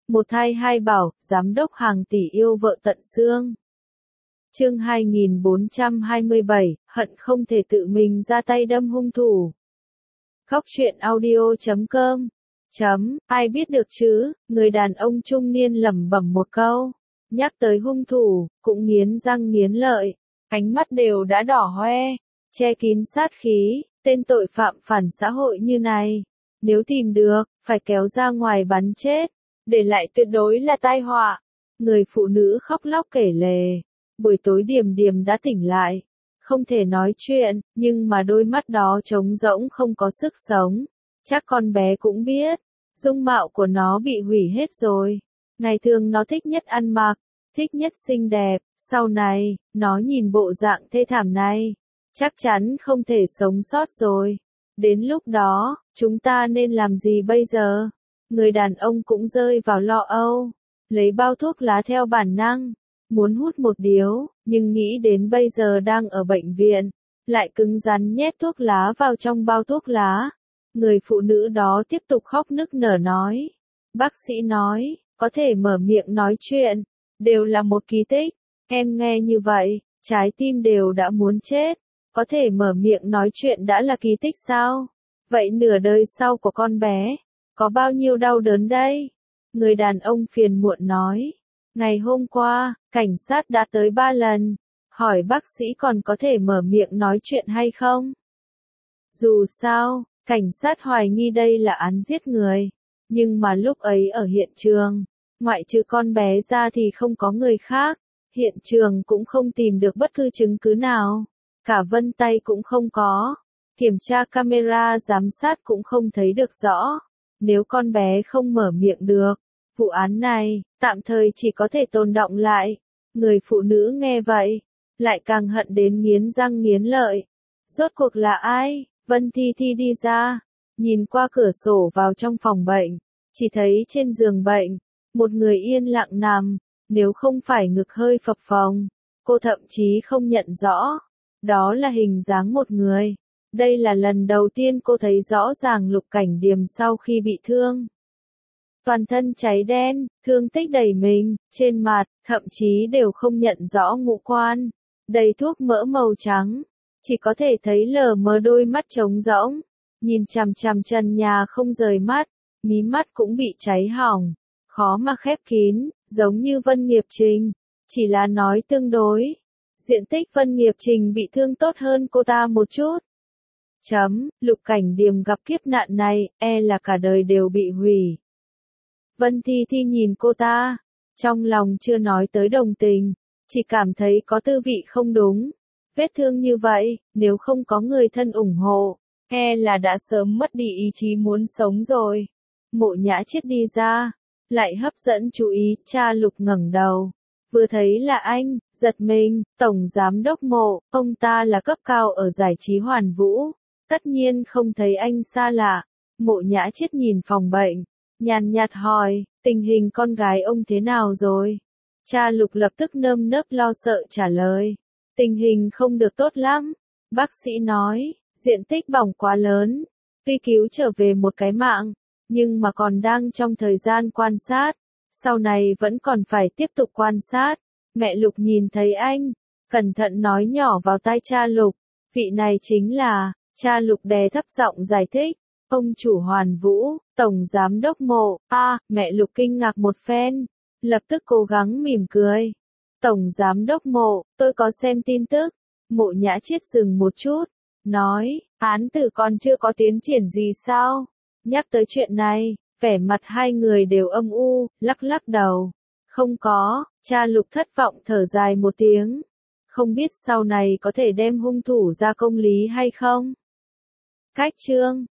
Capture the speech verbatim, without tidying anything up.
Một thai hai bảo, giám đốc hàng tỷ yêu vợ tận xương. Chương hai nghìn bốn trăm hai mươi bảy, hận không thể tự mình ra tay đâm hung thủ. Khóc chuyện audio chấm com. Chấm, ai biết được chứ, người đàn ông trung niên lẩm bẩm một câu. Nhắc tới hung thủ, cũng nghiến răng nghiến lợi, ánh mắt đều đã đỏ hoe, che kín sát khí, tên tội phạm phản xã hội như này. Nếu tìm được, phải kéo ra ngoài bắn chết, để lại tuyệt đối là tai họa. Người phụ nữ khóc lóc kể lể, buổi tối Điềm Điềm đã tỉnh lại, không thể nói chuyện, nhưng mà đôi mắt đó trống rỗng không có sức sống. Chắc con bé cũng biết, dung mạo của nó bị hủy hết rồi. Ngày thường nó thích nhất ăn mặc, thích nhất xinh đẹp, sau này, nó nhìn bộ dạng thê thảm này, chắc chắn không thể sống sót rồi. Đến lúc đó, chúng ta nên làm gì bây giờ? Người đàn ông cũng rơi vào lo âu, lấy bao thuốc lá theo bản năng, muốn hút một điếu, nhưng nghĩ đến bây giờ đang ở bệnh viện, lại cứng rắn nhét thuốc lá vào trong bao thuốc lá. Người phụ nữ đó tiếp tục khóc nức nở nói. Bác sĩ nói, có thể mở miệng nói chuyện, đều là một kỳ tích. Em nghe như vậy, trái tim đều đã muốn chết. Có thể mở miệng nói chuyện đã là kỳ tích sao? Vậy nửa đời sau của con bé, có bao nhiêu đau đớn đây? Người đàn ông phiền muộn nói. Ngày hôm qua, cảnh sát đã tới ba lần, hỏi bác sĩ còn có thể mở miệng nói chuyện hay không? Dù sao, cảnh sát hoài nghi đây là án giết người, nhưng mà lúc ấy ở hiện trường, ngoại trừ con bé ra thì không có người khác, hiện trường cũng không tìm được bất cứ chứng cứ nào, cả vân tay cũng không có, kiểm tra camera giám sát cũng không thấy được rõ. Nếu con bé không mở miệng được, vụ án này, tạm thời chỉ có thể tồn đọng lại. Người phụ nữ nghe vậy, lại càng hận đến nghiến răng nghiến lợi. Rốt cuộc là ai? Vân Thi Thi đi ra, nhìn qua cửa sổ vào trong phòng bệnh, chỉ thấy trên giường bệnh, một người yên lặng nằm, nếu không phải ngực hơi phập phồng, cô thậm chí không nhận rõ, đó là hình dáng một người. Đây là lần đầu tiên cô thấy rõ ràng Lục Cảnh Điềm sau khi bị thương. Toàn thân cháy đen, thương tích đầy mình, trên mặt, thậm chí đều không nhận rõ ngũ quan, đầy thuốc mỡ màu trắng, chỉ có thể thấy lờ mờ đôi mắt trống rỗng, nhìn chằm chằm trần nhà không rời mắt, mí mắt cũng bị cháy hỏng, khó mà khép kín, giống như Vân Nghiệp Trình, chỉ là nói tương đối. Diện tích Vân Nghiệp Trình bị thương tốt hơn cô ta một chút. Chấm, Lục Cảnh Điềm gặp kiếp nạn này, e là cả đời đều bị hủy. Vân Thi Thi nhìn cô ta, trong lòng chưa nói tới đồng tình, chỉ cảm thấy có tư vị không đúng. Vết thương như vậy, nếu không có người thân ủng hộ, e là đã sớm mất đi ý chí muốn sống rồi. Mộ Nhã Chiết đi ra, lại hấp dẫn chú ý, cha Lục ngẩng đầu, vừa thấy là anh, giật mình, tổng giám đốc Mộ, ông ta là cấp cao ở giải trí Hoàn Vũ, tất nhiên không thấy anh xa lạ. Mộ Nhã Chiết nhìn phòng bệnh, nhàn nhạt hỏi, tình hình con gái ông thế nào rồi? Cha Lục lập tức nơm nớp lo sợ trả lời, tình hình không được tốt lắm. Bác sĩ nói, diện tích bỏng quá lớn, tuy cứu trở về một cái mạng, nhưng mà còn đang trong thời gian quan sát, sau này vẫn còn phải tiếp tục quan sát. Mẹ Lục nhìn thấy anh, cẩn thận nói nhỏ vào tai cha Lục, vị này chính là, cha Lục đè thấp giọng giải thích, ông chủ Hoàn Vũ, tổng giám đốc Mộ. A, à, mẹ Lục kinh ngạc một phen, lập tức cố gắng mỉm cười. Tổng giám đốc Mộ, tôi có xem tin tức. Mộ Nhã Chiết dừng một chút, nói, án tử còn chưa có tiến triển gì sao? Nhắc tới chuyện này, vẻ mặt hai người đều âm u, lắc lắc đầu. Không có, cha Lục thất vọng thở dài một tiếng. Không biết sau này có thể đem hung thủ ra công lý hay không? Cách chương